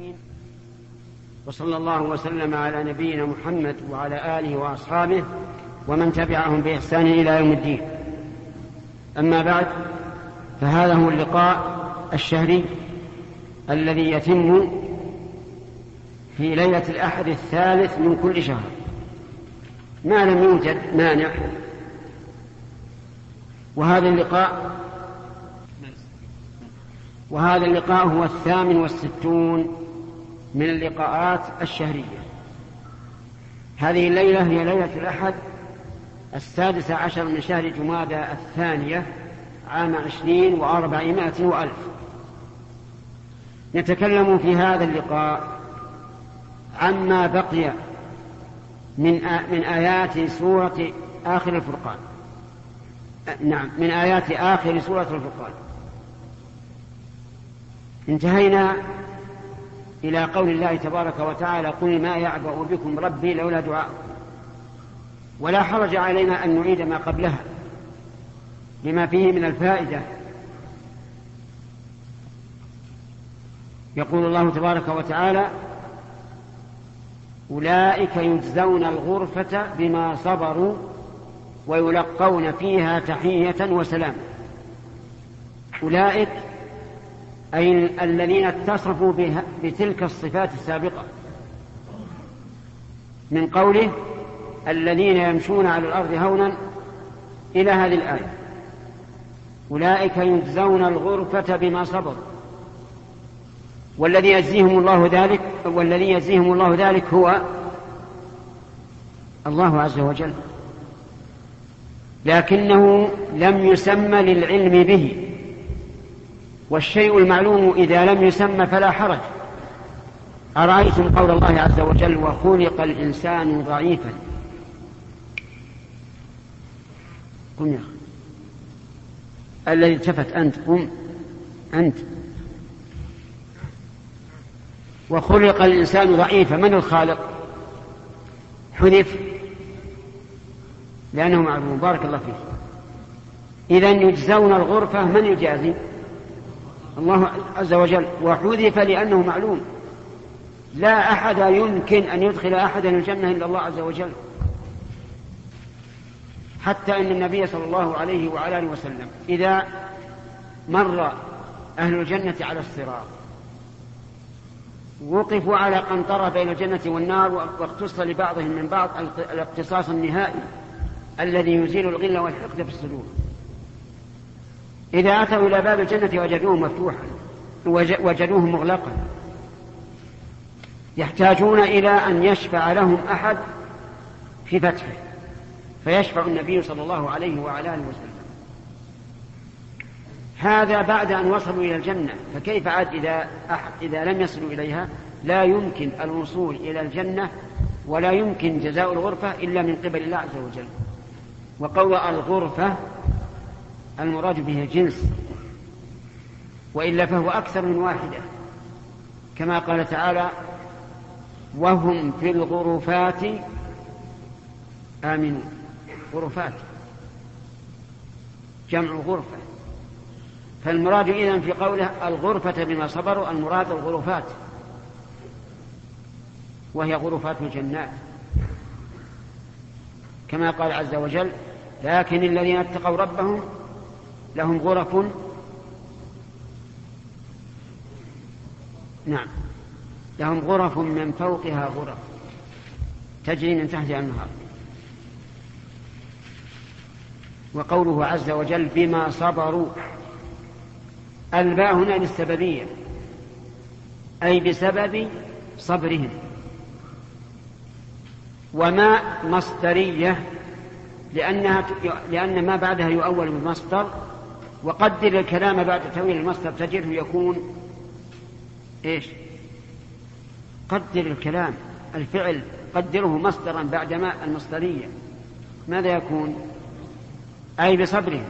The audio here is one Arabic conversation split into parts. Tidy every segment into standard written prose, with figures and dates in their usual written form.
العالمين، وصلى الله وسلم على نبينا محمد وعلى آله وأصحابه ومن تبعهم بإحسان إلى يوم الدين. أما بعد، فهذا هو اللقاء الشهري الذي يتم في ليلة الأحد الثالث من كل شهر ما لم يوجد مانع. وهذا اللقاء هو 68 من اللقاءات الشهرية. هذه الليلة هي ليلة الأحد 16 من شهر جمادى الثانية عام 20,400 نتكلم في هذا اللقاء عما بقي من آيات سورة آخر الفرقان. من آيات آخر سورة الفرقان. انتهينا إلى قول الله تبارك وتعالى: قل ما يعبأ بكم ربي لولا دعاءكم. ولا حرج علينا أن نعيد ما قبلها لما فيه من الفائدة. يقول الله تبارك وتعالى: أولئك يجزون الغرفة بما صبروا ويلقون فيها تحية وسلام. أولئك أي الذين اتصفوا بتلك الصفات السابقة، من قوله الذين يمشون على الأرض هونا إلى هذه الآية. أولئك يجزون الغرفة بما صبروا، والذي يجزيهم الله ذلك هو الله عز وجل، لكنه لم يسمى للعلم به، والشيء المعلوم إذا لم يسمى فلا حرج. أرأيتم قول الله عز وجل: وخلق الإنسان ضعيفا. قم يا أخي الذي التفت، أنت قم أنت. وخلق الإنسان ضعيفا، من الخالق؟ حذف لأنه معلوم. بارك الله فيك. إذن يجزون الغرفة، من يجازي؟ الله عز وجل. وحذف لأنه معلوم، لا أحد يمكن أن يدخل أحدا الجنة إلا الله عز وجل. حتى إن النبي صلى الله عليه وعلى آله وسلم إذا مر أهل الجنة على الصراط وقفوا على قنطرة بين الجنة والنار، واقتص لبعضهم من بعض الاقتصاص النهائي الذي يزيل الغل والحقد في الصدور. إذا أتوا إلى باب الجنة وجدوه مفتوحا، وجدوه مغلقا، يحتاجون إلى أن يشفع لهم أحد في فتحه، فيشفع النبي صلى الله عليه وعلى آله وسلم. هذا بعد أن وصلوا إلى الجنة، فكيف عاد إذا لم يصلوا إليها؟ لا يمكن الوصول إلى الجنة ولا يمكن جزاء الغرفة إلا من قبل الله عز وجل. وقول الغرفة المراد به جنس، وإلا فهو أكثر من واحدة، كما قال تعالى: وهم في الغرفات آمنون. غرفات جمع غرفة. فالمراد إذن في قوله الغرفة بما صبروا، المراد الغرفات، وهي غرفات الجنات، كما قال عز وجل: لكن الذين اتقوا ربهم لهم غرف لهم غرف من فوقها غرف تجري من تحتها الأنهار. وقوله عز وجل: بما صبروا، الباء هنا للسببية، أي بسبب صبرهم. وما مصدرية لأن ما بعدها يؤول بالمصدر، وقدر الكلام بعد تأويل المصدر تجده يكون إيش؟ قدر الكلام، الفعل قدره مصدرا بعد ما المصدرية، ماذا يكون؟ أي بصبرهم،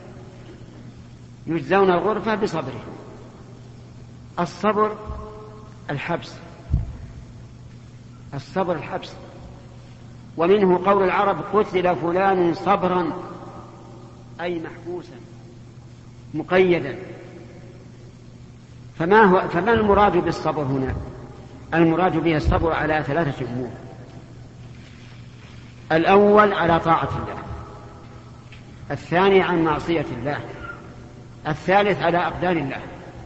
يجزون الغرفة بصبرهم. الصبر الحبس، الصبر الحبس. ومنه قول العرب: قتل فلان صبرا، أي محبوسا مقيدا. فما المراد بالصبر هنا؟ المراد به الصبر على 3 أمور: الأول على طاعة الله، الثاني عن معصية الله، الثالث على أقدار الله.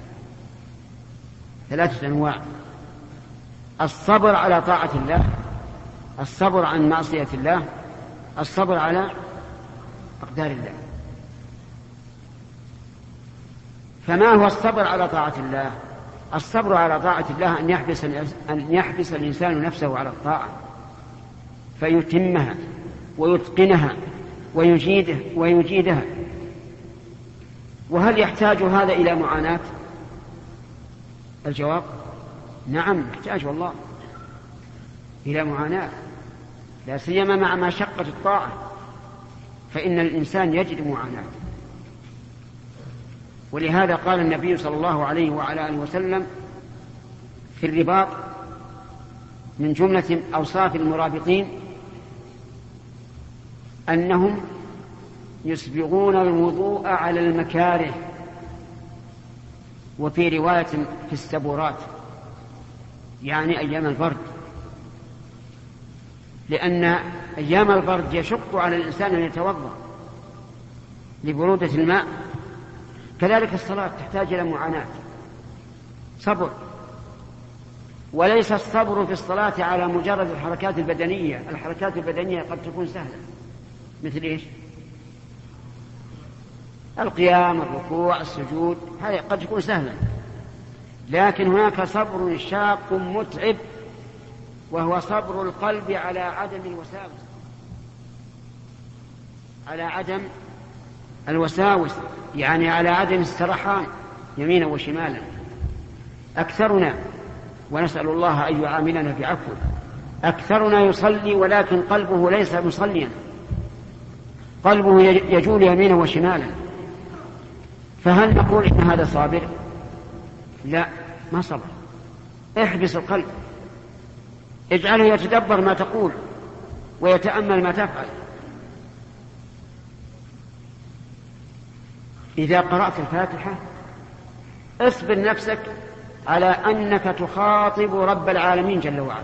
3 أنواع: الصبر على طاعة الله، الصبر عن معصية الله، الصبر على أقدار الله. فما هو الصبر على طاعة الله؟ الصبر على طاعة الله أن يحبس الإنسان نفسه على الطاعة فيتمها ويتقنها ويجيدها. وهل يحتاج هذا إلى معاناة؟ الجواب: نعم، يحتاج والله إلى معاناة، لا سيما مع مشقة الطاعة، فإن الإنسان يجد معاناة. ولهذا قال النبي صلى الله عليه وعلى آله وسلم في الرباط من جملة أوصاف المرابطين أنهم يسبغون الوضوء على المكاره، وفي رواية في السبورات، يعني أيام البرد، لأن أيام البرد يشق على الإنسان أن يتوضأ لبرودة الماء. كذلك الصلاة تحتاج إلى معاناة، صبر. وليس الصبر في الصلاة على مجرد الحركات البدنية. الحركات البدنية قد تكون سهلة، مثل إيش؟ القيام، الركوع، السجود، هذه قد تكون سهلة. لكن هناك صبر شاق متعب، وهو صبر القلب على عدم الوساوس، على عدم الوساوس، يعني على عدم السرحان يمينا وشمالا. أكثرنا، ونسأل الله أن يعاملنا بعفو، أكثرنا يصلي ولكن قلبه ليس مصليا، قلبه يجول يمينا وشمالا. فهل نقول إن هذا صابر؟ لا، ما صبر. احبس القلب، اجعله يتدبر ما تقول ويتأمل ما تفعل. إذا قرأت الفاتحة اصبر نفسك على أنك تخاطب رب العالمين جل وعلا.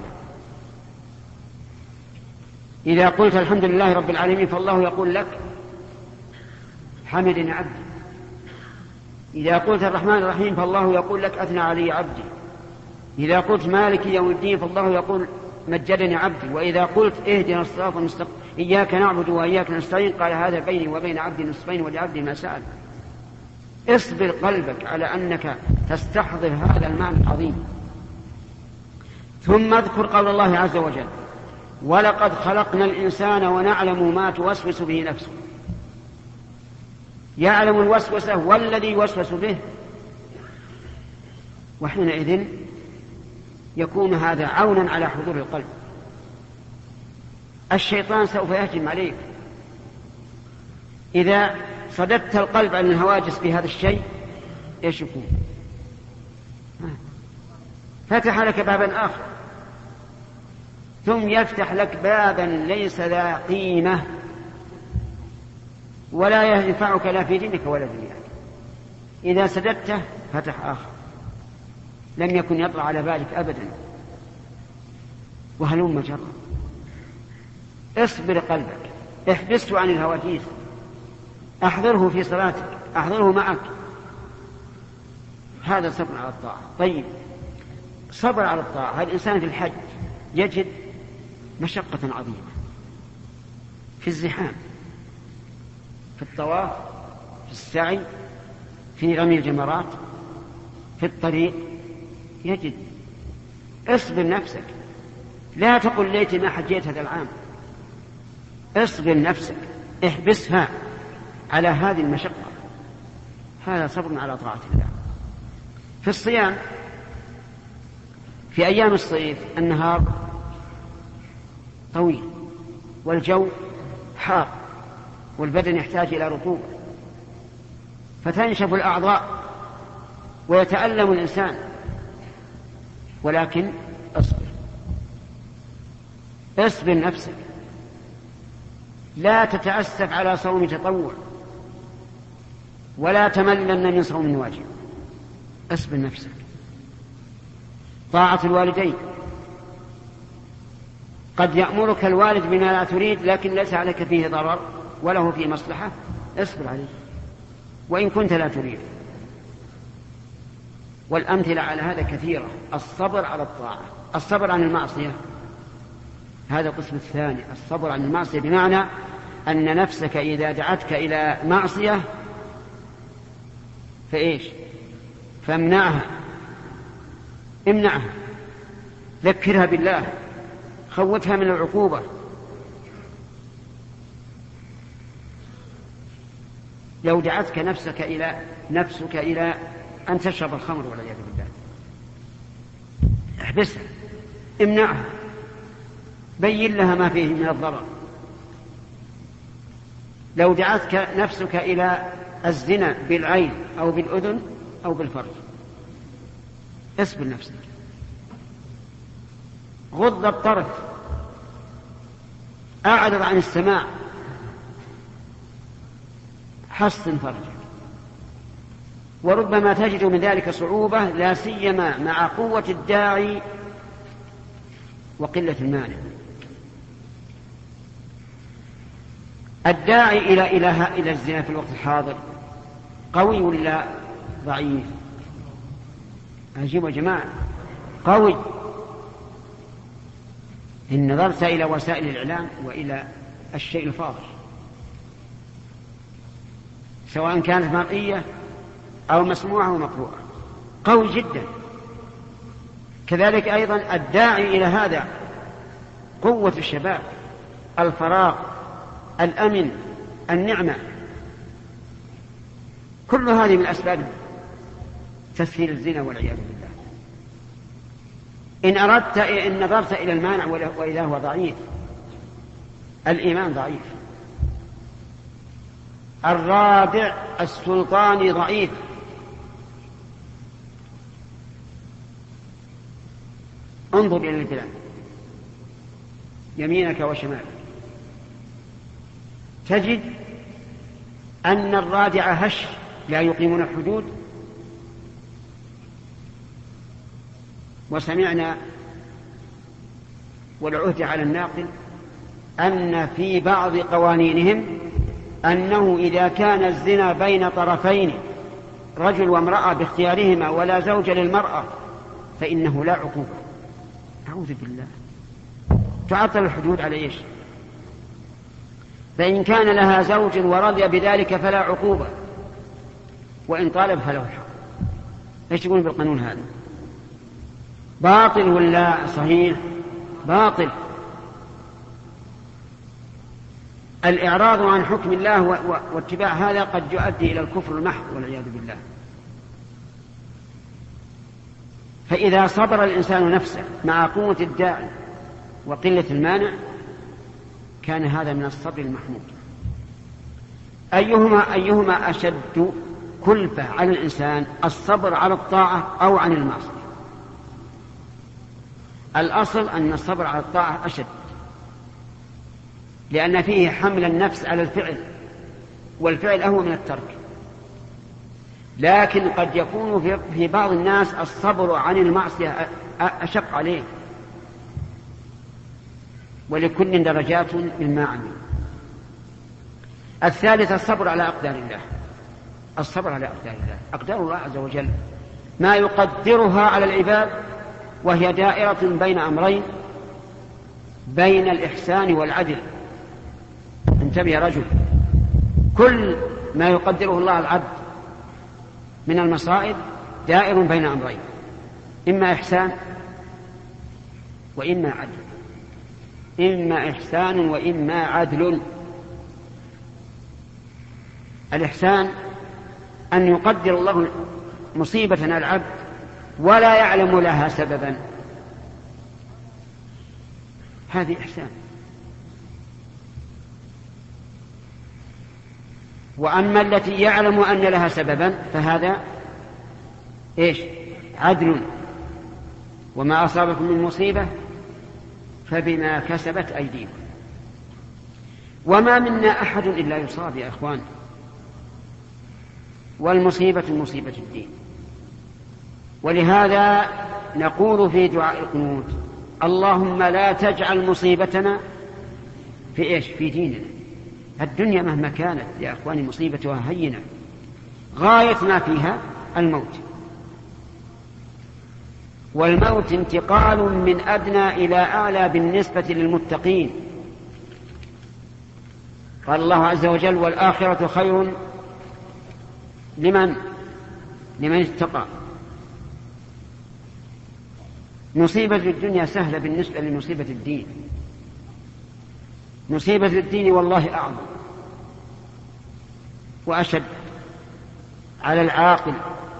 إذا قلت الحمد لله رب العالمين فالله يقول لك حمدني عبدي. إذا قلت الرحمن الرحيم فالله يقول لك أثنى علي عبدي. إذا قلت مالك يوم الدين فالله يقول مجدني عبدي. وإذا قلت اهدنا الصراط المستقيم إياك نعبد وإياك نستعين قال هذا بيني وبين عبدي نصفين ولعبدي ما سأل. اصبر قلبك على أنك تستحضر هذا المعنى العظيم. ثم اذكر قول الله عز وجل ولقد خلقنا الإنسان ونعلم ما توسوس به نفسه. يعلم الوسوسة والذي يوسوس به، وحينئذ يكون هذا عونا على حضور القلب. الشيطان سوف يهجم عليك إذا صددت القلب عن الهواجس بهذا الشيء. ايش يكون؟ فتح لك بابا آخر، ثم يفتح لك بابا ليس ذا قيمة ولا ينفعك لا في دينك ولا دنياك. إذا سددته فتح آخر لم يكن يطلع على بالك أبدا. وهلم جرا، اصبر قلبك، احبسه عن الهواجيس، احضره في صلاتك، احضره معك. هذا صبر على الطاعة. طيب، صبر على الطاعة. الإنسان في الحج يجد مشقة عظيمة في الزحام، في الطواف، في السعي، في رمي الجمرات، في الطريق يجد. اصبر نفسك، لا تقل ليت ما حجيت هذا العام. اصبر نفسك، احبسها على هذه المشقة. هذا صبر على طاعة الله. في الصيام، في أيام الصيف النهار طويل والجو حار والبدن يحتاج إلى رطوبة، فتنشف الأعضاء ويتألم الإنسان. ولكن اصبر نفسك، لا تتأسف على صوم تطوع ولا تملن من صوم واجب. اصبر نفسك. طاعة الوالدين قد يأمرك الوالد بما لا تريد لكن ليس عليك فيه ضرر وله فيه مصلحة، اصبر عليه وإن كنت لا تريد. والأمثلة على هذا كثيرة. الصبر على الطاعة، الصبر عن المعصية هذا القسم الثاني. الصبر عن المعصية بمعنى أن نفسك إذا دعتك إلى معصية فإيش؟ فامنعها، امنعها، ذكرها بالله، خوتها من العقوبة. لو دعتك نفسك إلى أن تشرب الخمر والعياذ بالله، احبسها، امنعها، بين لها ما فيه من الضرر. لو دعتك نفسك إلى الزنا بالعين أو بالأذن أو بالفرج، اصبر نفسك، غض الطرف، أعرض عن السماع، حصن فرجك. وربما تجد من ذلك صعوبة، لا سيما مع قوة الداعي وقلة المانع. الداعي إلى الزنا في الوقت الحاضر قوي ولا ضعيف؟ أجيبوا يا جماعة، قوي. إن نظرت إلى وسائل الإعلام وإلى الشيء الفاضح سواء كانت مرئية أو مسموعة أو مقروءة، قوي جدا. كذلك أيضا الداعي إلى هذا قوة الشباب، الفراغ، الأمن، النعمة، كل هذه من أسباب تسهيل الزنا والعياذ بالله. إن نظرت إلى المانع وإذا هو ضعيف، الإيمان ضعيف. الرابع السلطان ضعيف. انظر إلى البلاد يمينك وشمالك، تجد أن الرادع هش، لا يقيمون الحدود. وسمعنا والعهد على الناقل أن في بعض قوانينهم أنه إذا كان الزنا بين طرفين رجل وامرأة باختيارهما ولا زوج للمرأة فإنه لا عقوبة. أعوذ بالله، تعطل الحدود على إيش؟ فإن كان لها زوج ورضي بذلك فلا عقوبة، وإن طالب فله الحق. إيش تقول بالقانون هذا؟ باطل ولا صحيح؟ باطل. الإعراض عن حكم الله واتباع هذا قد يؤدي إلى الكفر المحض والعياذ بالله. فإذا صبر الإنسان نفسه مع قوة الداعي وقلة المانع كان هذا من الصبر المحمود. أيهما أشد كلفة على الإنسان، الصبر على الطاعة أو عن المعصية؟ الأصل أن الصبر على الطاعة أشد، لأن فيه حمل النفس على الفعل، والفعل أهون من الترك. لكن قد يكون في بعض الناس الصبر عن المعصية أشق عليه، ولكل درجات مما عمل. الثالث الصبر على أقدار الله. الصبر على أقدار الله، أقدار الله عز وجل ما يقدرها على العباد، وهي دائرة بين أمرين، بين الإحسان والعدل. انتبه يا رجل، كل ما يقدره الله العبد من المصائب دائر بين أمرين، إما إحسان وإما عدل، إما إحسان وإما عدل. الإحسان أن يقدر الله مصيبة على العبد ولا يعلم لها سببا، هذه إحسان. وأما التي يعلم أن لها سببا فهذا إيش؟ عدل. وما أصابكم من مصيبة فبما كسبت أيديكم. وما منا أحد إلا يصاب يا إخوان، والمصيبة مصيبة الدين. ولهذا نقول في دعاء القنوت اللهم لا تجعل مصيبتنا في إيش؟ في ديننا. الدنيا مهما كانت يا أخواني مصيبتها هينة، غاية ما فيها الموت، والموت انتقال من أدنى إلى أعلى بالنسبة للمتقين. قال الله عز وجل: والآخرة خير لمن اتقى. مصيبة الدنيا سهلة بالنسبة لمصيبة الدين. مصيبة الدين والله أعظم وأشد على العاقل.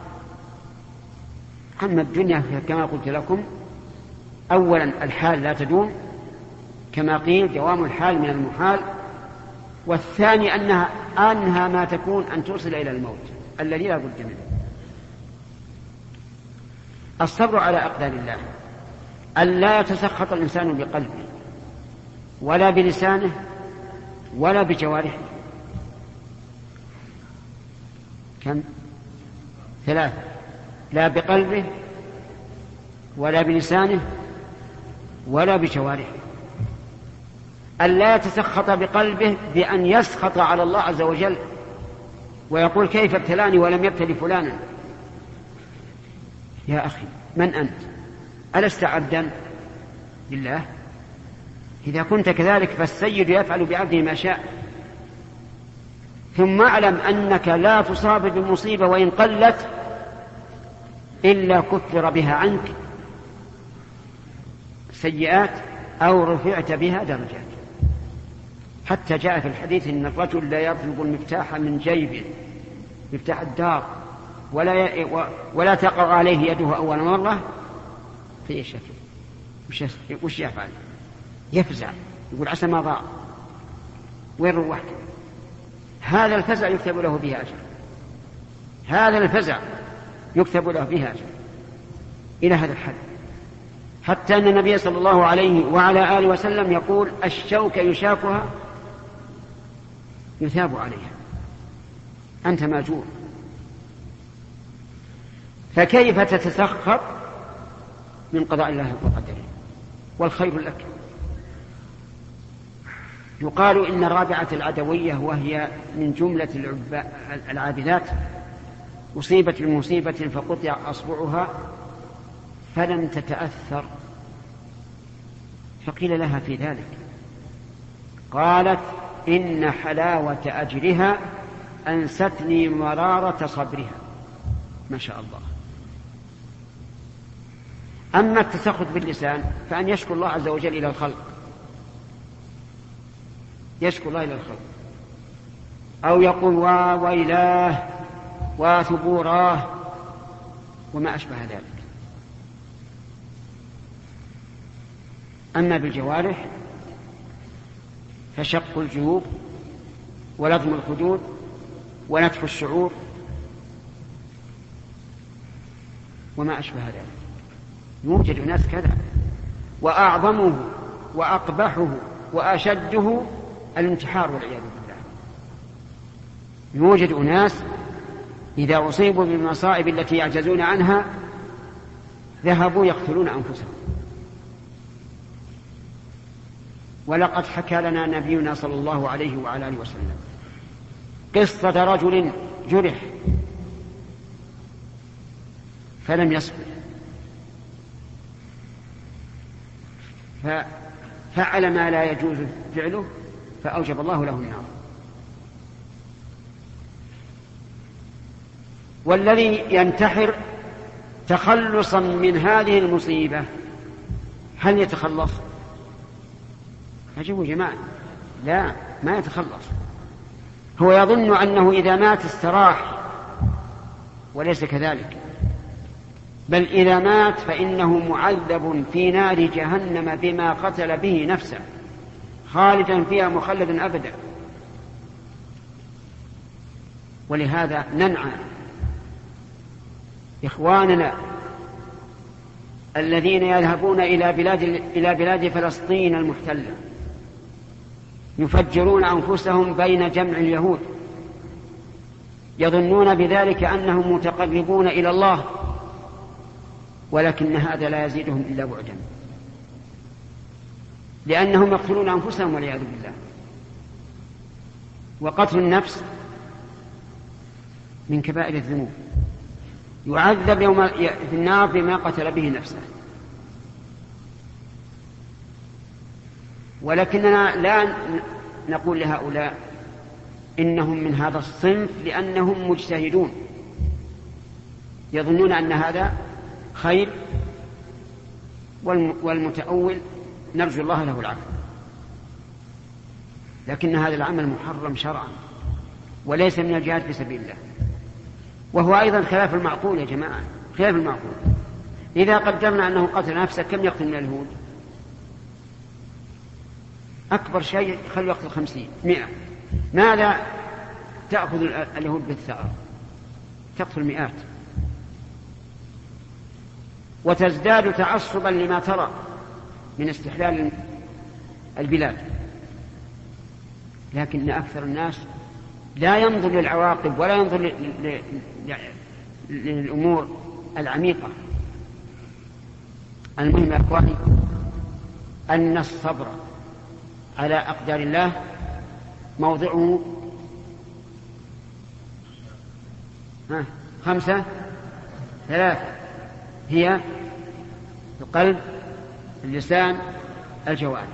أما الدنيا كما قلت لكم، أولا الحال لا تدوم كما قيل، دوام الحال من المحال، والثاني أنها ما تكون أن توصل إلى الموت الذي لا بد منه. الصبر على أقدار الله، أن لا يتسخط الإنسان بقلبه ولا بلسانه ولا بجوارحه. كم؟ 3: لا بقلبه ولا بلسانه ولا بجوارحه. أن لا يتسخط بقلبه بأن يسخط على الله عز وجل ويقول: كيف ابتلاني ولم يبتلي فلانا. يا أخي من أنت؟ ألست عبدا لله؟ إذا كنت كذلك فالسيد يفعل بعبده ما شاء. ثم اعلم أنك لا تصاب بمصيبة وإن قلت إلا كفر بها عنك سيئات أو رفعت بها درجات. حتى جاء في الحديث إن الرجل لا يطلب المفتاح من جيبه، مفتاح الدار، ولا تقع عليه يده أول مرة، في إيش يفعل؟ وش يفعل؟ يفزع، يقول: عسى ما ضاع، وين روحت؟ هذا الفزع يكتب له به أجر، هذا الفزع يكتب له به أجر إلى هذا الحد، حتى أن النبي صلى الله عليه وعلى آله وسلم يقول: الشوكة يشاكها يثاب عليها. أنت ماجور، فكيف تتسخط من قضاء الله وقدره والخير لك؟ يقال إن الرابعة العدوية وهي من جملة العابدات أصيبت بمصيبة فقطع أصبعها فلم تتأثر، فقيل لها في ذلك، قالت: إن حلاوة أجرها أنستني مرارة صبرها. ما شاء الله. أما التسخط باللسان فأن يشكو الله عز وجل إلى الخلق، يشكو الله إلى الخلق، أو يقول: ويلاه وثبوراه وما أشبه ذلك. أما بالجوارح فشق الجيوب ولضم الخدود ونتف الشعور وما أشبه ذلك. يوجد ناس كذا، وأعظمه وأقبحه وأشده الانتحار والعياذ بالله. يوجد أناس إذا أصيبوا بالمصائب التي يعجزون عنها ذهبوا يقتلون أنفسهم. ولقد حكى لنا نبينا صلى الله عليه وعلى آله وسلم قصة رجل جرح فلم يصبر، ففعل ما لا يجوز فعله فأوجب الله له النار. والذي ينتحر تخلصا من هذه المصيبة هل يتخلص؟ أجيبوا جماعة، لا، ما يتخلص. هو يظن أنه إذا مات استراح، وليس كذلك، بل إذا مات فإنه معذب في نار جهنم بما قتل به نفسه، خالدا فيها مخلدا أبدا. ولهذا ننعى إخواننا الذين يذهبون إلى بلاد فلسطين المحتلة يفجرون أنفسهم بين جمع اليهود، يظنون بذلك أنهم متقربون إلى الله، ولكن هذا لا يزيدهم إلا بعدا. لأنهم يقتلون أنفسهم والعياذ بالله. وقتل النفس من كبائر الذنوب، يعذب يوم في النار بما قتل به نفسه. ولكننا لا نقول لهؤلاء إنهم من هذا الصنف لأنهم مجتهدون يظنون أن هذا خير، والمتأول نرجو الله له العفو. لكن هذا العمل محرم شرعا وليس من الجهاد في سبيل الله، وهو أيضا خلاف المعقول يا جماعة، خلاف المعقول. إذا قدرنا أنه قتل نفسه كم يقتل من اليهود؟ أكبر شيء خلوا يقتل 50 100. ماذا تأخذ اليهود بالثأر؟ تقتل مئات، وتزداد تعصبا لما ترى من استحلال البلاد. لكن أكثر الناس لا ينظر للعواقب ولا ينظر للأمور العميقة. المهم يا أخواني أن الصبر على أقدار الله موضعه 5 3 هي القلب، اللسان، الجوارح.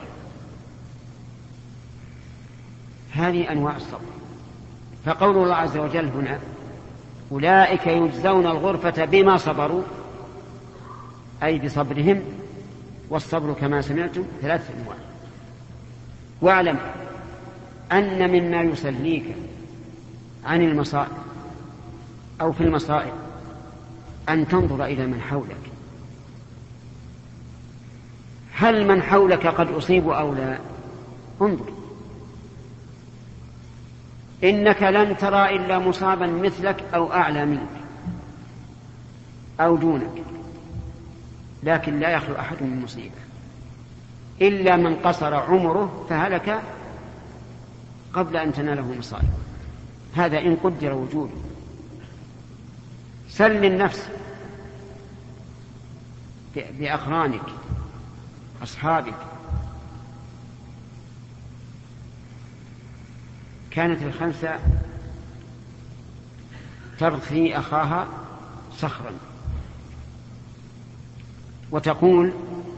هذه أنواع الصبر. فقول الله عز وجل هنا أولئك يجزون الغرفة بما صبروا، أي بصبرهم. والصبر كما سمعتم 3 أنواع. واعلم أن مما يسليك عن المصائب أو في المصائب أن تنظر إلى من حولك، هل من حولك قد أصيبوا أو لا؟ انظر، إنك لن ترى إلا مصابا مثلك أو أعلى منك أو دونك، لكن لا يخلو أحد من مصيبة إلا من قصر عمره فهلك قبل أن تناله مصائب. هذا إن قدر وجوده. سل النفس بأقرانك أصحابك. كانت الخنسة ترثي أخاها صخرا وتقول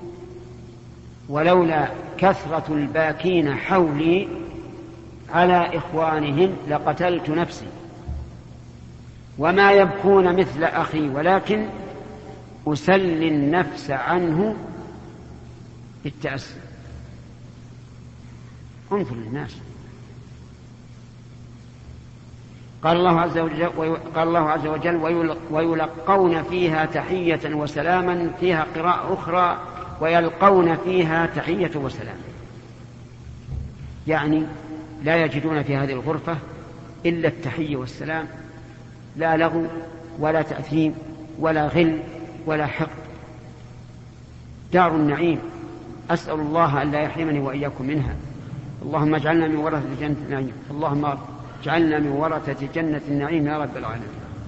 ولولا كثرة الباكين حولي على إخوانهم لقتلت نفسي وما يبكون مثل أخي ولكن أسلي النفس عنه بالتأسي. انظر للناس. قال الله عز وجل ويلقون فيها تحية وسلاما. فيها قراءة أخرى ويلقون فيها تحية وسلاما، يعني لا يجدون في هذه الغرفة إلا التحية والسلام، لا لغو ولا تأثيم ولا غل ولا حقد. دار النعيم، أسأل الله أن لا يحرمني وإياكم منها. اللهم اجعلنا من ورثة جنة النعيم، اللهم اجعلنا من ورثة جنة النعيم يا رب العالمين.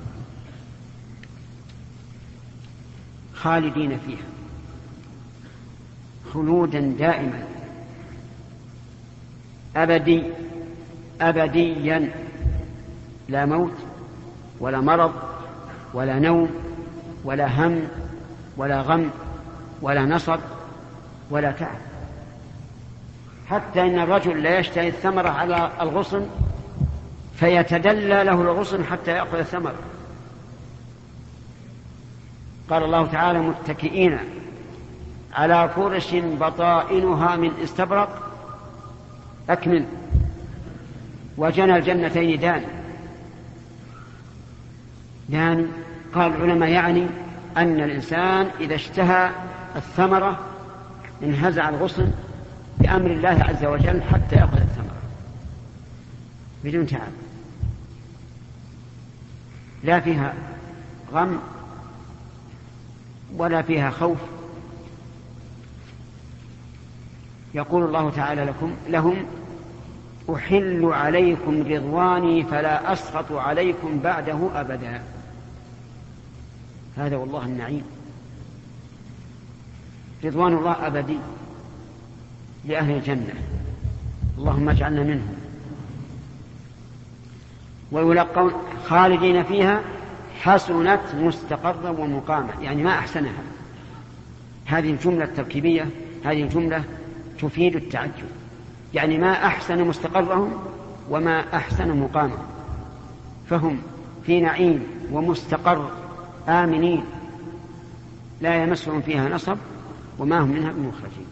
خالدين فيها خلودا دائما أبديا، لا موت ولا مرض ولا نوم ولا هم ولا غم ولا نصب ولا تعب. حتى إن الرجل لا يشتهي الثمرة على الغصن فيتدلى له الغصن حتى يأخذ الثمرة. قال الله تعالى متكئين على فرش بطائنها من استبرق أكمل وجنى الجنتين دان. قال العلماء يعني أن الإنسان إذا اشتهى الثمرة انهزع الغصن بأمر الله عز وجل حتى يأخذ الثمرة بدون تعب، لا فيها غم ولا فيها خوف. يقول الله تعالى لهم أحل عليكم رضواني فلا أسخط عليكم بعده أبدا. هذا والله النعيم، رضوان الله أبدي لأهل الجنة، اللهم اجعلنا منهم. ويلقون خالدين فيها حسنت مستقرا ومقاما، يعني ما أحسنها. هذه الجملة التركيبية، هذه الجملة تفيد التعجب، يعني ما أحسن مستقرهم وما أحسن مقامهم، فهم في نعيم ومستقر آمنين لا يمسهم فيها نصب وما هم منها بمخرجين.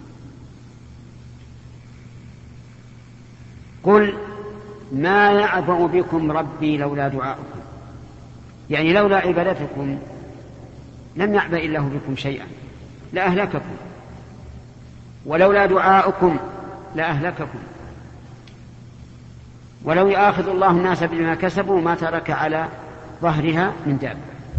قل ما يعبأ بكم ربي لولا دعاؤكم، يعني لولا عبادتكم لم يعبأ الله بكم شيئا لأهلككم، ولولا دعاؤكم لأهلككم. ولو يؤاخذ الله الناس بما كسبوا ما ترك على ظهرها من دابة.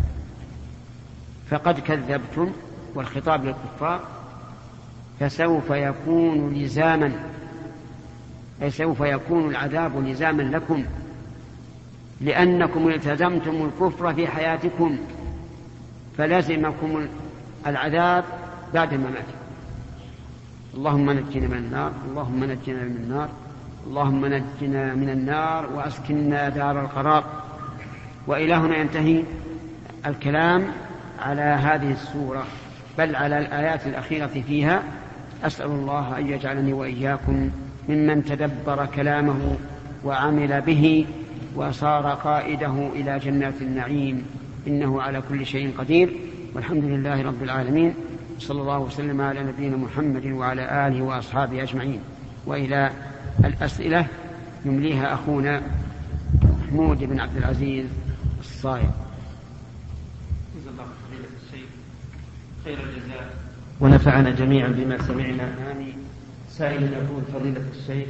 فقد كذبتم، والخطاب للكفار، فسوف يكون لزاما، أي سوف يكون العذاب لزاما لكم، لأنكم التزمتم الكفر في حياتكم فلزمكم العذاب بعد مماتكم. اللهم نجنا من النار، اللهم نجنا من النار، اللهم نجنا من النار وأسكننا دار القرار. وإلى هنا ينتهي الكلام على هذه السورة، بل على الآيات الأخيرة فيها. أسأل الله أن يجعلني وإياكم ممن تدبر كلامه وعمل به وصار قائده إلى جنات النعيم، إنه على كل شيء قدير. والحمد لله رب العالمين، صلى الله وسلم على نبينا محمد وعلى آله وأصحابه أجمعين. وإلى الأسئلة يمليها أخونا محمود بن عبد العزيز الصايغ. جزا الله فضيلة الشيخ خير الجزاء ونفعنا جميعا بما سمعنا. آمين. سائل يقول: فضيلة الشيخ،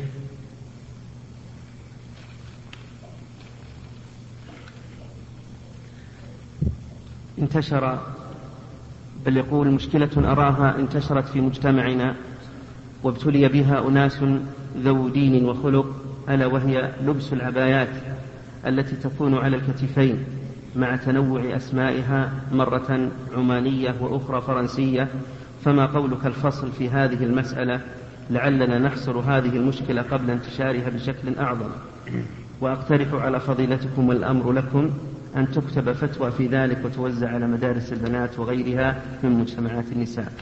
انتشر، بل يقول مشكلة أراها انتشرت في مجتمعنا وابتلي بها أناس ذو دين وخلق، ألا وهي لبس العبايات التي تكون على الكتفين مع تنوع أسمائها، مرة عمانية وأخرى فرنسية. فما قولك الفصل في هذه المسألة لعلنا نحصر هذه المشكلة قبل انتشارها بشكل أعظم؟ وأقترح على فضيلتكم والأمر لكم أن تكتب فتوى في ذلك وتوزع على مدارس البنات وغيرها من مجتمعات النساء.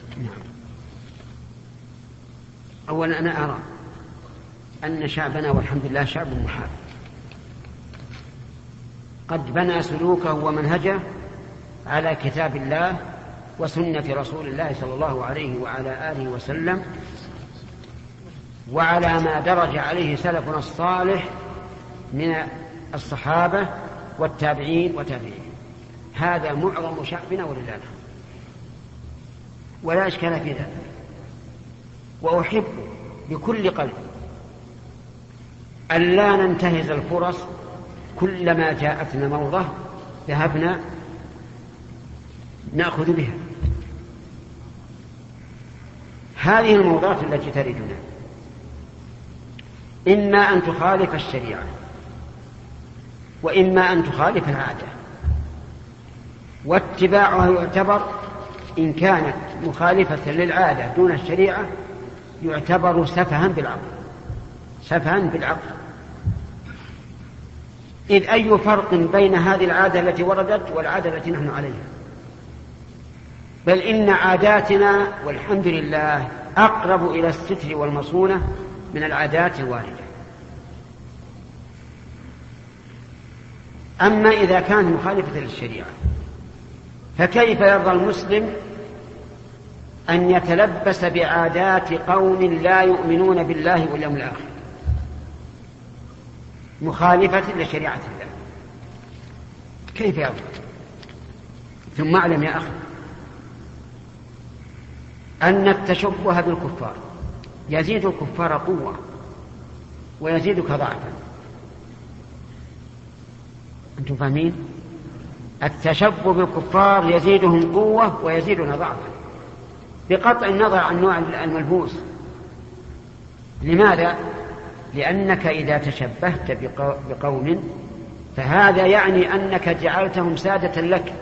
أولا أنا أرى أن شعبنا والحمد لله شعب محاب، قد بنى سلوكه ومنهجه على كتاب الله وسنة رسول الله صلى الله عليه وعلى آله وسلم، وعلى ما درج عليه سلفنا الصالح من الصحابة والتابعين وتابعين. هذا معظم شعبنا ولله الحمد، ولا إشكال في ذلك. وأحب بكل قلب أن لا ننتهز الفرص، كلما جاءتنا موضة ذهبنا نأخذ بها. هذه الموضات التي تردنا إما أن تخالف الشريعة وإما أن تخالف العادة، واتباعها يعتبر إن كانت مخالفة للعادة دون الشريعة يعتبر سفها بالعقل، سفها بالعقل. إذ أي فرق بين هذه العادة التي وردت والعادة التي نحن عليها؟ بل إن عاداتنا والحمد لله أقرب إلى الستر والمصونة من العادات الواردة. أما إذا كانت مخالفة للشريعة فكيف يرضى المسلم أن يتلبس بعادات قوم لا يؤمنون بالله واليوم الآخر مخالفة لشريعة الله؟ كيف يرضى؟ ثم اعلم يا أخي أن التشبه بالكفار يزيد الكفار قوة ويزيدك ضعفا. أنتم فاهمين؟ التشبه بالكفار يزيدهم قوة ويزيدنا ضعفا بقطع النظر عن نوع الملبوس. لماذا؟ لأنك إذا تشبهت بقوم فهذا يعني أنك جعلتهم سادة لك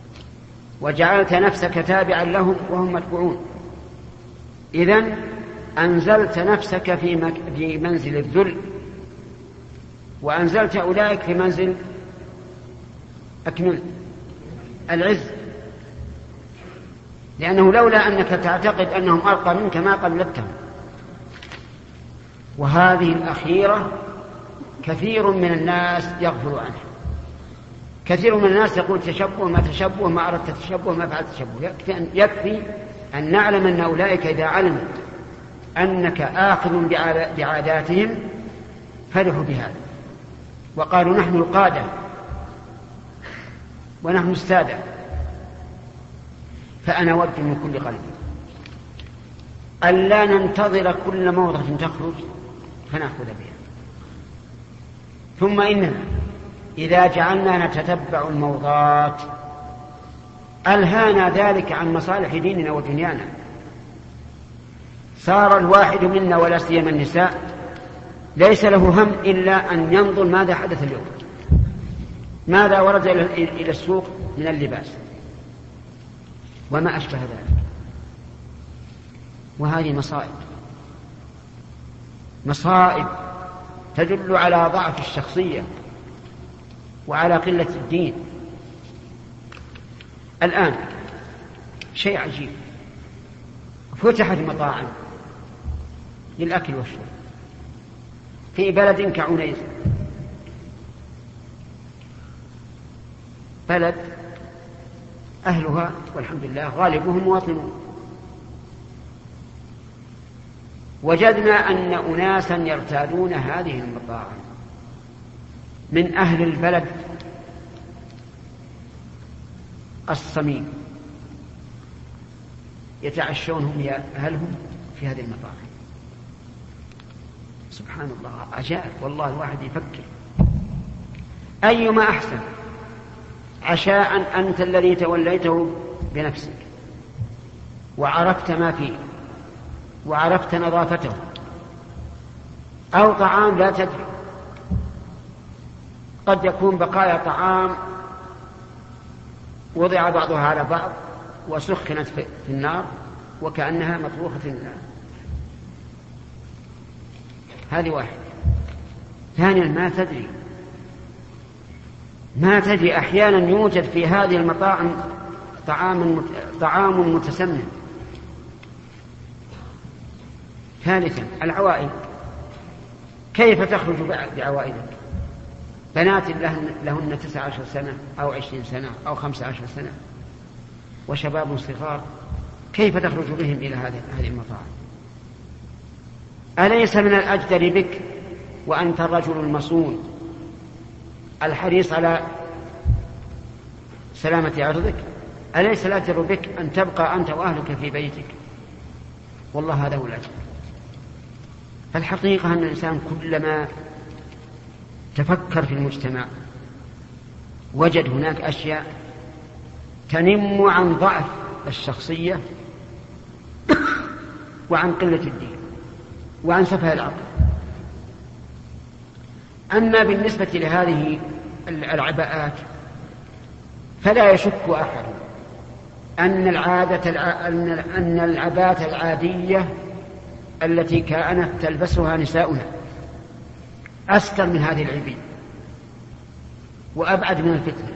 وجعلت نفسك تابعا لهم وهم متبوعون. إذن أنزلت نفسك في منزل الذل، وأنزلت أولئك في منزل أكمل العز، لأنه لولا أنك تعتقد أنهم أرقى منك ما قلدتهم. وهذه الأخيرة كثير من الناس يغفل عنها. كثير من الناس يقول تشبه ما تشبه، ما أردت تشبه، ما فعلت تشبه. يكفي أن نعلم أن أولئك إذا علموا أنك آخذ بعاداتهم فرحوا بهذا وقالوا نحن القادة ونحن السادة. فأنا أود من كل قلبي ألا ننتظر كل موضة تخرج فنأخذ بها. ثم إننا إذا جعلنا نتتبع الموضات ألهانا ذلك عن مصالح ديننا ودنيانا. صار الواحد منا ولا سيما النساء ليس له هم إلا أن ينظر ماذا حدث اليوم، ماذا ورد إلى السوق من اللباس وما أشبه ذلك. وهذه مصائب تدل على ضعف الشخصية وعلى قلة الدين. الآن شيء عجيب، فتحت مطاعم للأكل والشرب في بلد كعنيزة، بلد أهلها والحمد لله غالبهم مواطنون. وجدنا أن أناسا يرتادون هذه المطاعم من أهل البلد الصميم يتعشون هم أهلهم في هذه المطاعم. سبحان الله، عجائب والله. الواحد يفكر أيما أحسن عشاء أنت الذي توليته بنفسك وعرفت ما فيه وعرفت نظافته، أو طعام لا تدري، قد يكون بقايا طعام وضع بعضها على بعض وسخنت في النار وكأنها مطبوخة في النار. هذه واحد. ثانيا ما تدري أحيانا يوجد في هذه المطاعم طعام متسمم. ثالثا العوائل، كيف تخرج بعوائلك؟ بنات لهن 19 سنة أو 20 سنة أو 15 سنة وشباب صغار، كيف تخرج بهم إلى هذه المطاعم؟ أليس من الأجدر بك وأنت الرجل المصون الحريص على سلامة عرضك، أليس الأجدر بك أن تبقى أنت وأهلك في بيتك؟ والله هذا هو الأجدر. فالحقيقة أن الإنسان كلما تفكر في المجتمع وجد هناك أشياء تنم عن ضعف الشخصية وعن قلة الدين وعن سفه العقل. أما بالنسبة لهذه العباءات فلا يشك أحد أن العباءة العادية التي كانت تلبسها نساؤنا أستر من هذه العبية وأبعد من الفتنة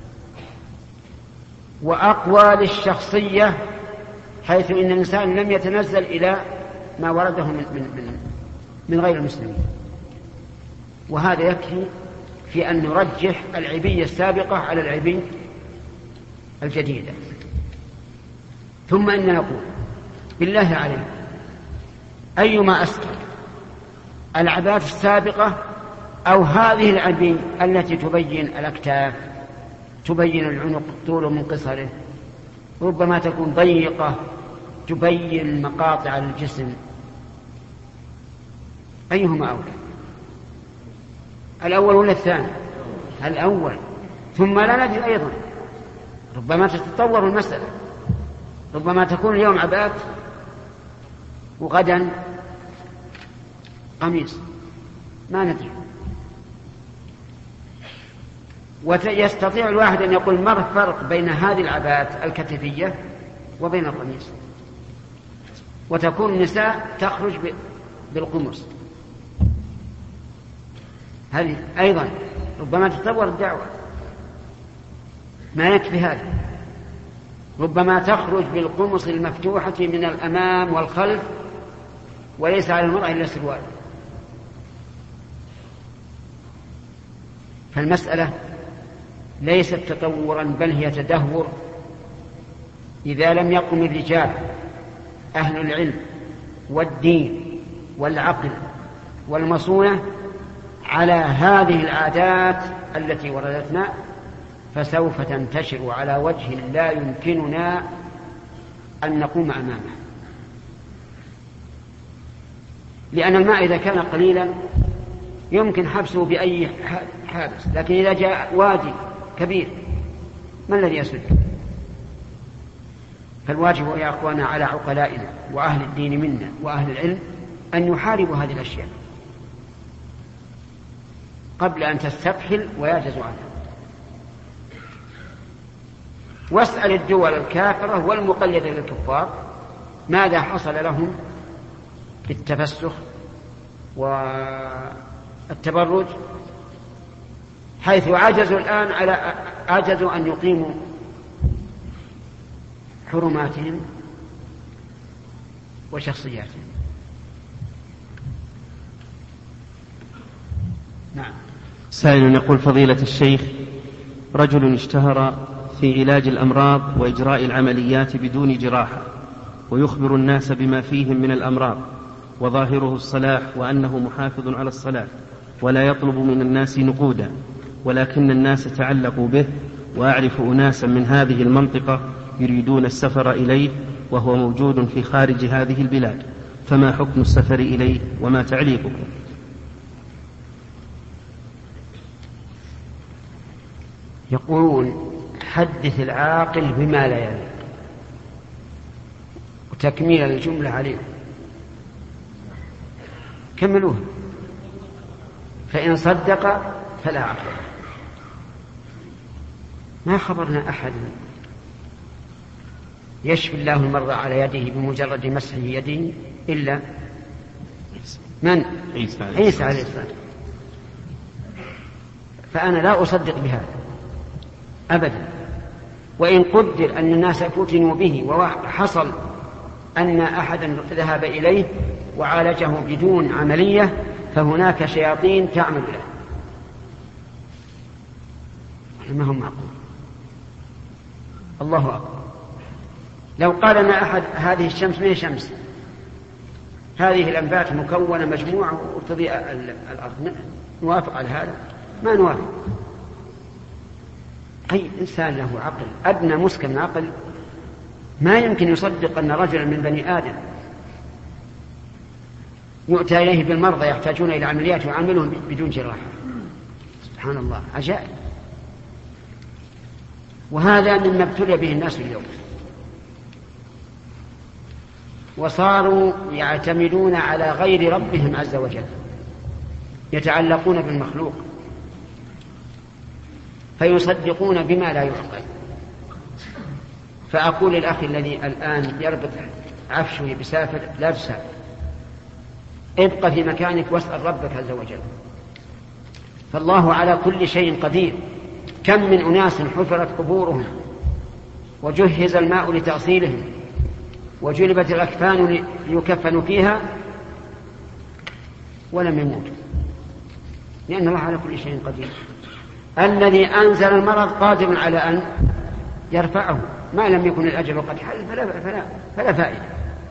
وأقوى للشخصية، حيث إن الإنسان لم يتنزل إلى ما ورده من غير المسلمين. وهذا يكفي في أن نرجح العبية السابقة على العبية الجديدة. ثم إن نقول بالله عليك أيما أستر، العباءة السابقة أو هذه العبية التي تبين الأكتاف، تبين العنق طول من قصره، ربما تكون ضيقة تبين مقاطع الجسم، أيهما أولى؟ الأول ولا الثاني؟ الأول. ثم لا ندري أيضا، ربما تتطور المسألة، ربما تكون اليوم عباءة وغدا قميص، ما ندري. ويستطيع الواحد أن يقول ما الفرق بين هذه العباءة الكتفية وبين القميص؟ وتكون النساء تخرج بالقمص. هذه أيضا ربما تتطور الدعوة، ما يكفي هذا، ربما تخرج بالقمص المفتوحة من الأمام والخلف وليس على المرأة إلا سروال. فالمسألة ليست تطورا بل هي تدهور إذا لم يقم الرجال أهل العلم والدين والعقل والمصونة على هذه العادات التي وردتنا، فسوف تنتشر على وجه لا يمكننا أن نقوم أمامه. لأن الماء إذا كان قليلا يمكن حبسه بأي حابس، لكن إذا جاء وادي كبير ما الذي يسد؟ فالواجب يا أخوانا على عقلائنا وأهل الدين منا وأهل العلم أن يحاربوا هذه الأشياء قبل أن تستفحل ويعجز عنها. واسأل الدول الكافرة والمقلدة للكفار ماذا حصل لهم بالتفسخ والتبرج، حيث عجزوا الآن عجزوا أن يقيموا حرماتهم وشخصياتهم. نعم. سائل يقول: فضيلة الشيخ، رجل اشتهر في علاج الأمراض وإجراء العمليات بدون جراحة، ويخبر الناس بما فيهم من الأمراض، وظاهره الصلاح وأنه محافظ على الصلاة، ولا يطلب من الناس نقودا، ولكن الناس تعلقوا به، وأعرف أناسا من هذه المنطقة يريدون السفر إليه وهو موجود في خارج هذه البلاد، فما حكم السفر إليه وما تعليقكم؟ يقولون: حدث العاقل بما لا يليق، وتكميل الجملة عليه كملوها، فإن صدق فلا عقل. ما خبرنا أحد يشفي الله المرضى على يده بمجرد مسحه يده إلا من؟ عيسى عليه السلام. فأنا لا أصدق بهذا أبدا. وإن قدر أن الناس فتنوا به وحصل أن أحدا ذهب إليه وعالجه بدون عملية، فهناك شياطين تعمل له، ما هم معقول. الله أكبر. لو قال أن أحد هذه الشمس ما هي شمس، هذه الأنبات مكونة مجموعة وتضيء الأرض، نوافق على هذا؟ ما نوافق. أي إنسان له عقل أدنى مسكن عقل ما يمكن يصدق أن رجلا من بني آدم يؤتى إليه بالمرضى يحتاجون إلى عمليات ويعملهم بدون جراحة. سبحان الله، عجائب. وهذا مما ابتلي به الناس اليوم، وصاروا يعتمدون على غير ربهم عز وجل، يتعلقون بالمخلوق، فيصدقون بما لا يعقل. فأقول للأخ الذي الآن يربط عفشه بسافر: لا تسافر، ابق في مكانك واسأل ربك عز وجل، فالله على كل شيء قدير. كم من أناس حفرت قبورهم وجهز الماء لتغسيلهم وجلبت الأكفان ليكفنوا فيها ولم يموتوا، لأن الله على كل شيء قدير. الذي أنزل المرض قادر على أن يرفعه، ما لم يكن الأجل قد حل فلا فائدة.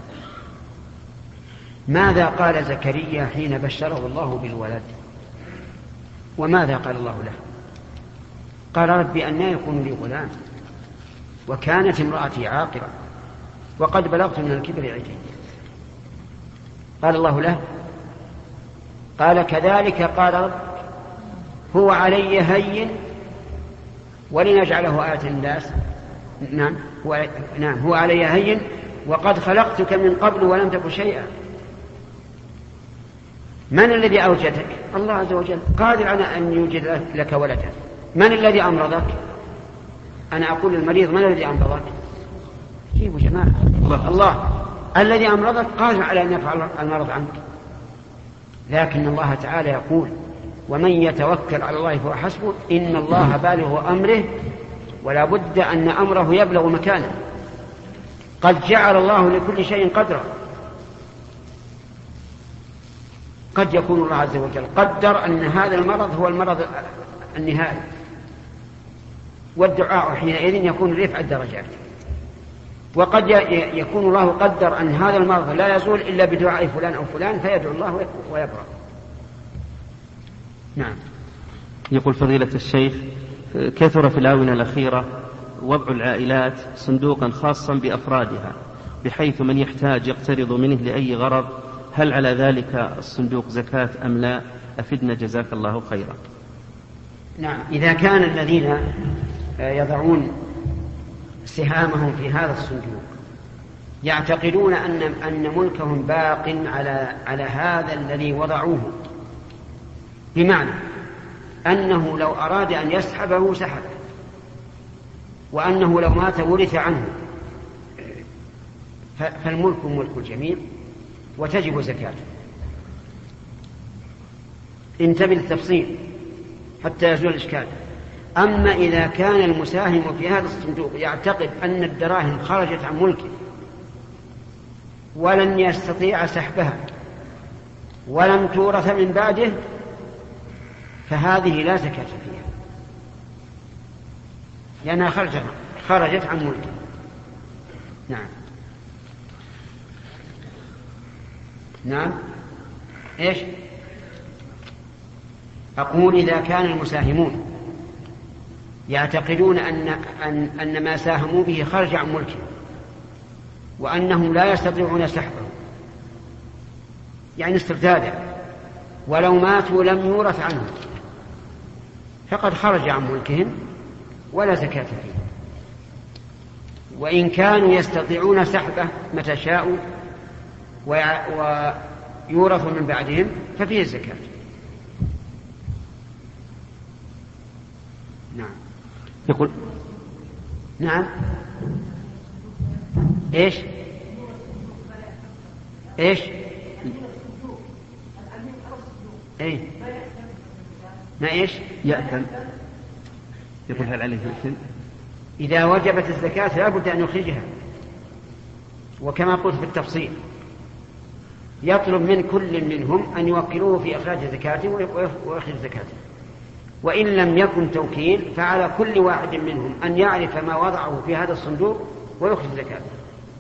ماذا قال زكريا حين بشره الله بالولد؟ وماذا قال الله له؟ قال: ربي أنى يكون لي غلام وكانت امرأتي عاقرة وقد بلغت من الكبر عتيا. قال الله له: قال: كذلك قال رب هو علي هين ولنجعله آية للناس. نعم هو علي هين وقد خلقتك من قبل ولم تك شيئا. من الذي أوجدك؟ الله عز وجل قادر على أن يوجد لك ولدا. من الذي أمرضك؟ أنا أقول للمريض: من الذي أمرضك؟ جيبوا جماعة. الله. الذي أمرضك قادر على أن يفعل المرض عنك، لكن الله تعالى يقول ومن يتوكل على الله فهو حسبه إن الله بالغ أمره ولا بد أن أمره يبلغ مكانه. قد جعل الله لكل شيء قدرا. قد يكون الله عز وجل قدر أن هذا المرض هو المرض النهائي، والدعاء حينئذ يكون رفع الدرجات. وقد يكون الله قدر أن هذا المرض لا يزول إلا بدعاء فلان أو فلان فيدعو الله ويبرأ. نعم. يقول فضيلة الشيخ كثر في الآونة الأخيرة وضع العائلات صندوقا خاصا بأفرادها بحيث من يحتاج يقترض منه لأي غرض، هل على ذلك الصندوق زكاة أم لا؟ أفدنا جزاك الله خيرا. نعم، إذا كان الذين يضعون سهامهم في هذا الصندوق يعتقدون أن ملكهم باق على هذا الذي وضعوه، بمعنى أنه لو أراد أن يسحبه سحب، وأنه لو مات ورث عنه، فالملك ملك الجميع وتجب زكاته. انتبه للتفصيل حتى يزول الإشكال. أما إذا كان المساهم في هذا الصندوق يعتقد أن الدراهم خرجت عن ملكه ولن يستطيع سحبها ولم تورث من بعده، فهذه لا زكاة فيها لأنها خرجت عن ملكه. نعم. نعم. إيش؟ أقول إذا كان المساهمون يعتقدون أن ما ساهموا به خرج عن ملكه وأنهم لا يستطيعون سحبه، يعني استرداده، ولو ماتوا لم يورث عنه، فقد خرج عن ملكهم ولا زكاة فيه. وإن كانوا يستطيعون سحبه متى شاءوا ويورث من بعدهم ففيه الزكاة. نعم. يقول نعم. ايش ايش ايه ما ايش يأثم. يقول هل عليه يأثم؟ إذا وجبت الزكاة لا بد أن يخرجها، وكما قلت في التفصيل يطلب من كل منهم أن يوكلوه في إخراج زكاته ويخرج زكاته، وإن لم يكن توكيل فعلى كل واحد منهم أن يعرف ما وضعه في هذا الصندوق ويخرج زكاته.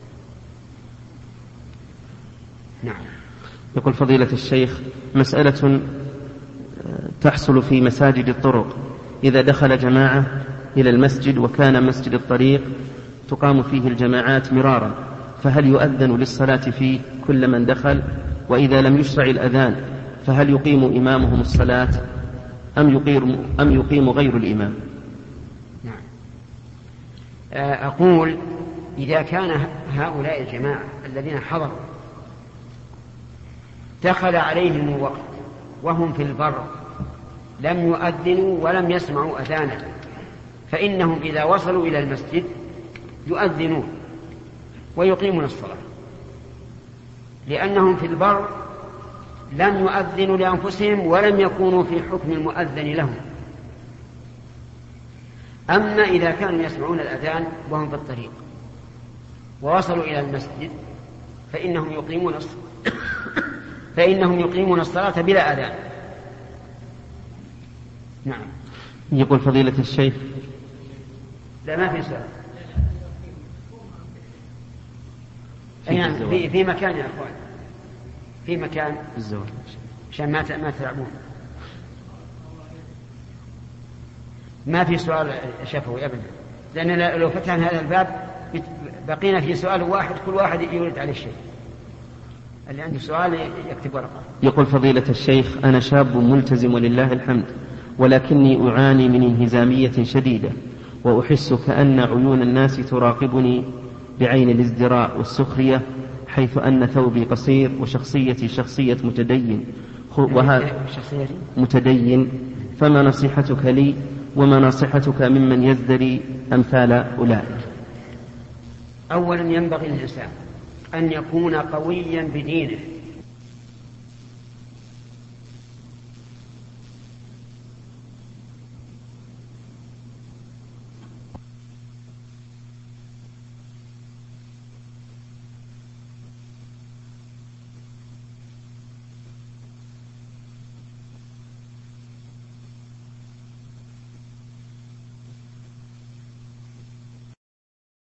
نعم. يقول فضيلة الشيخ مسألة تحصل في مساجد الطرق، إذا دخل جماعة إلى المسجد وكان مسجد الطريق تقام فيه الجماعات مرارا، فهل يؤذن للصلاة فيه كل من دخل؟ وإذا لم يشرع الأذان فهل يقيم إمامهم الصلاة أم يقيم غير الإمام؟ نعم. أقول إذا كان هؤلاء الجماعة الذين حضروا دخل عليهم الوقت وهم في البر لم يؤذنوا ولم يسمعوا أذانا، فإنهم إذا وصلوا إلى المسجد يؤذنون ويقيمون الصلاة، لأنهم في البر لم يؤذنوا لأنفسهم ولم يكونوا في حكم المؤذن لهم. أما إذا كانوا يسمعون الأذان وهم في الطريق ووصلوا إلى المسجد فإنهم يقيمون الصلاة بلا أذان. نعم. يقول فضيلة الشيخ لا ما في سؤال. يعني في مكان يا أخوان، في مكان الزواج عشان ما تلعبون. ما في سؤال شفوي أبدا، لأن لو فتحنا هذا الباب بقينا في سؤال واحد كل واحد يورد عليه الشيء. اللي عنده سؤال يكتب ورقة. يقول فضيلة الشيخ أنا شاب ملتزم ولله الحمد، ولكني أعاني من انهزامية شديدة، وأحس كأن عيون الناس تراقبني بعين الازدراء والسخرية، حيث أن ثوبي قصير وشخصيتي شخصية متدين. فما نصيحتك لي وما نصيحتك ممن يزدري أمثال أولئك؟ أولا ينبغي للإنسان أن يكون قويا بدينه